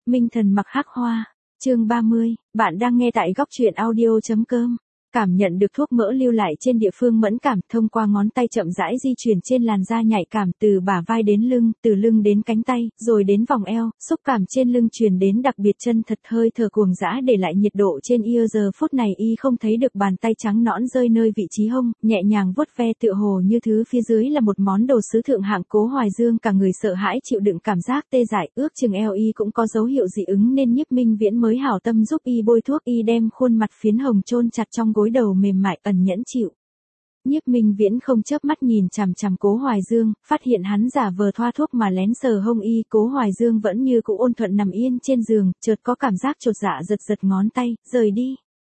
Minh thần mặc hắc hoa. Chương 30, bạn đang nghe tại góc truyện audio.com. Cảm nhận được thuốc mỡ lưu lại trên địa phương mẫn cảm, thông qua ngón tay chậm rãi di chuyển trên làn da nhạy cảm, từ bả vai đến lưng, từ lưng đến cánh tay, rồi đến vòng eo, xúc cảm trên lưng truyền đến đặc biệt chân thật, hơi thở cuồng dã để lại nhiệt độ trên ear. Giờ phút này y không thấy được bàn tay trắng nõn rơi nơi vị trí hông, nhẹ nhàng vuốt ve tựa hồ như thứ phía dưới là một món đồ sứ thượng hạng. Cố Hoài Dương cả người sợ hãi chịu đựng cảm giác tê dại, ước chừng eo y cũng có dấu hiệu dị ứng nên Nhiếp Minh Viễn mới hảo tâm giúp y bôi thuốc. Y đem khuôn mặt phiến hồng chôn chặt trong gối đầu mềm mại, ẩn nhẫn chịu. Nhiếp Minh Viễn không chớp mắt nhìn chằm chằm Cố Hoài Dương, phát hiện hắn giả vờ thoa thuốc mà lén sờ hông y. Cố Hoài Dương vẫn như cũ ôn thuận nằm yên trên giường, chợt có cảm giác chột dạ giật giật ngón tay, rời đi.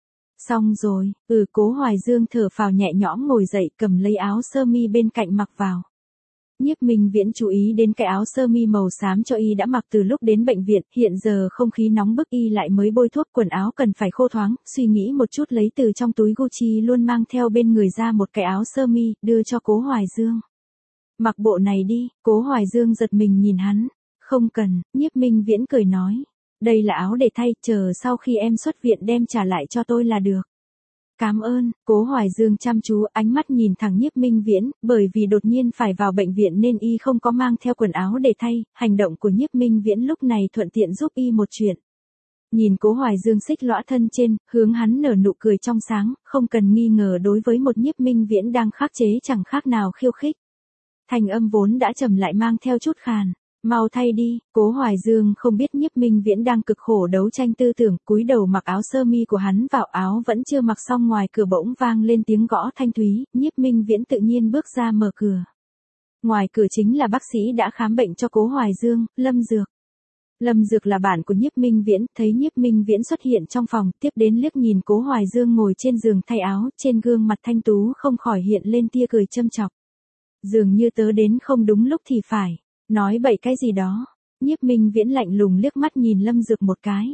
Xong rồi, Cố Hoài Dương thở phào nhẹ nhõm ngồi dậy, cầm lấy áo sơ mi bên cạnh mặc vào. Nhiếp Minh Viễn chú ý đến cái áo sơ mi màu xám cho y đã mặc từ lúc đến bệnh viện, hiện giờ không khí nóng bức y lại mới bôi thuốc, quần áo cần phải khô thoáng, suy nghĩ một chút lấy từ trong túi Gucci luôn mang theo bên người ra một cái áo sơ mi, đưa cho Cố Hoài Dương. Mặc bộ này đi. Cố Hoài Dương giật mình nhìn hắn. Không cần. Nhiếp Minh Viễn cười nói. Đây là áo để thay, chờ sau khi em xuất viện đem trả lại cho tôi là được. Cảm ơn. Cố Hoài Dương chăm chú, ánh mắt nhìn thẳng Nhiếp Minh Viễn, bởi vì đột nhiên phải vào bệnh viện nên y không có mang theo quần áo để thay, hành động của Nhiếp Minh Viễn lúc này thuận tiện giúp y một chuyện. Nhìn Cố Hoài Dương xích lõa thân trên, hướng hắn nở nụ cười trong sáng, không cần nghi ngờ đối với một Nhiếp Minh Viễn đang khắc chế chẳng khác nào khiêu khích. Thành âm vốn đã trầm lại mang theo chút khàn. Mau thay đi. Cố Hoài Dương không biết Nhiếp Minh Viễn đang cực khổ đấu tranh tư tưởng, cúi đầu mặc áo sơ mi của hắn vào. Áo vẫn chưa mặc xong, ngoài cửa bỗng vang lên tiếng gõ thanh thúy. Nhiếp Minh Viễn tự nhiên bước ra mở cửa. Ngoài cửa chính là bác sĩ đã khám bệnh cho Cố Hoài Dương, Lâm Dược. Lâm Dược là bạn của Nhiếp Minh Viễn, thấy Nhiếp Minh Viễn xuất hiện trong phòng, tiếp đến liếc nhìn Cố Hoài Dương ngồi trên giường thay áo, trên gương mặt thanh tú không khỏi hiện lên tia cười châm chọc. Dường như tớ đến không đúng lúc thì phải. Nói bậy cái gì đó. Nhiếp Minh Viễn lạnh lùng liếc mắt nhìn Lâm Dược một cái.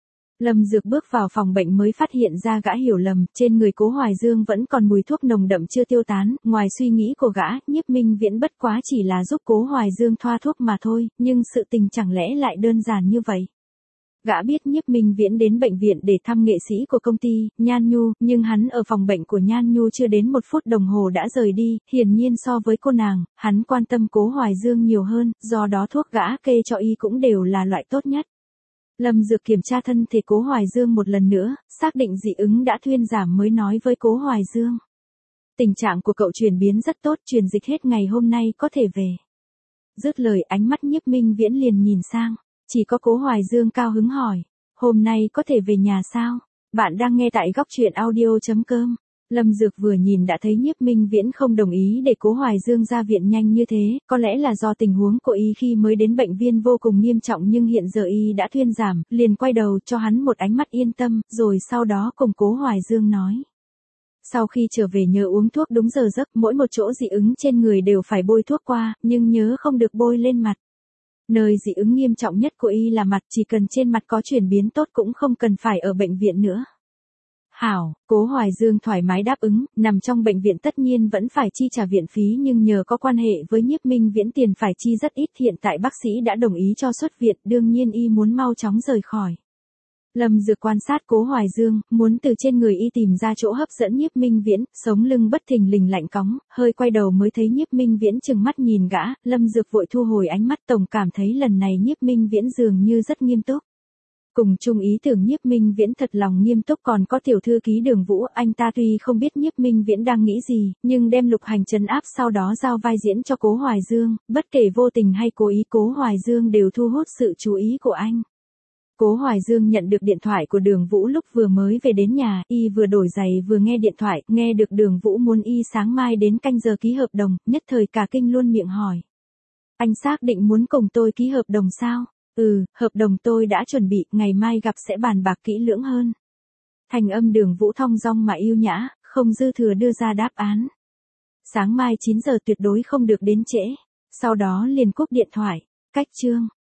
Lâm Dược bước vào phòng bệnh mới phát hiện ra gã hiểu lầm, trên người Cố Hoài Dương vẫn còn mùi thuốc nồng đậm chưa tiêu tán. Ngoài suy nghĩ của gã, Nhiếp Minh Viễn bất quá chỉ là giúp Cố Hoài Dương thoa thuốc mà thôi, nhưng sự tình chẳng lẽ lại đơn giản như vậy. Gã biết Nhiếp Minh Viễn đến bệnh viện để thăm nghệ sĩ của công ty, Nhan Nhu, nhưng hắn ở phòng bệnh của Nhan Nhu chưa đến 1 phút đồng hồ đã rời đi, hiển nhiên so với cô nàng, hắn quan tâm Cố Hoài Dương nhiều hơn, do đó thuốc gã kê cho y cũng đều là loại tốt nhất. Lâm Dược kiểm tra thân thể Cố Hoài Dương một lần nữa, xác định dị ứng đã thuyên giảm mới nói với Cố Hoài Dương. Tình trạng của cậu chuyển biến rất tốt, truyền dịch hết ngày hôm nay có thể về. Dứt lời ánh mắt Nhiếp Minh Viễn liền nhìn sang. Chỉ có Cố Hoài Dương cao hứng hỏi. Hôm nay có thể về nhà sao? Bạn đang nghe tại góc truyện audio.com. Lâm Dược vừa nhìn đã thấy Nhiếp Minh Viễn không đồng ý để Cố Hoài Dương ra viện nhanh như thế, có lẽ là do tình huống của y khi mới đến bệnh viện vô cùng nghiêm trọng nhưng hiện giờ y đã thuyên giảm, liền quay đầu cho hắn một ánh mắt yên tâm, rồi sau đó cùng Cố Hoài Dương nói. Sau khi trở về nhớ uống thuốc đúng giờ giấc, mỗi một chỗ dị ứng trên người đều phải bôi thuốc qua, nhưng nhớ không được bôi lên mặt. Nơi dị ứng nghiêm trọng nhất của y là mặt, chỉ cần trên mặt có chuyển biến tốt cũng không cần phải ở bệnh viện nữa. Hảo. Cố Hoài Dương thoải mái đáp ứng, nằm trong bệnh viện tất nhiên vẫn phải chi trả viện phí nhưng nhờ có quan hệ với Nhiếp Minh Viễn tiền phải chi rất ít, hiện tại bác sĩ đã đồng ý cho xuất viện, đương nhiên y muốn mau chóng rời khỏi. Lâm Dược quan sát Cố Hoài Dương, muốn từ trên người y tìm ra chỗ hấp dẫn Nhiếp Minh Viễn, sống lưng bất thình lình lạnh cóng, hơi quay đầu mới thấy Nhiếp Minh Viễn trừng mắt nhìn gã, Lâm Dược vội thu hồi ánh mắt, tổng cảm thấy lần này Nhiếp Minh Viễn dường như rất nghiêm túc. Cùng chung ý tưởng Nhiếp Minh Viễn thật lòng nghiêm túc, còn có tiểu thư ký Đường Vũ, anh ta tuy không biết Nhiếp Minh Viễn đang nghĩ gì, nhưng đem Lục Hành trấn áp sau đó giao vai diễn cho Cố Hoài Dương, bất kể vô tình hay cố ý Cố Hoài Dương đều thu hút sự chú ý của anh. Cố Hoài Dương nhận được điện thoại của Đường Vũ lúc vừa mới về đến nhà, y vừa đổi giày vừa nghe điện thoại, nghe được Đường Vũ muốn y sáng mai đến canh giờ ký hợp đồng, nhất thời cả kinh luôn miệng hỏi. Anh xác định muốn cùng tôi ký hợp đồng sao? Hợp đồng tôi đã chuẩn bị, ngày mai gặp sẽ bàn bạc kỹ lưỡng hơn. Thành âm Đường Vũ thong dong mà yêu nhã, không dư thừa đưa ra đáp án. Sáng mai 9 giờ tuyệt đối không được đến trễ. Sau đó liền cúp điện thoại. Cách chương.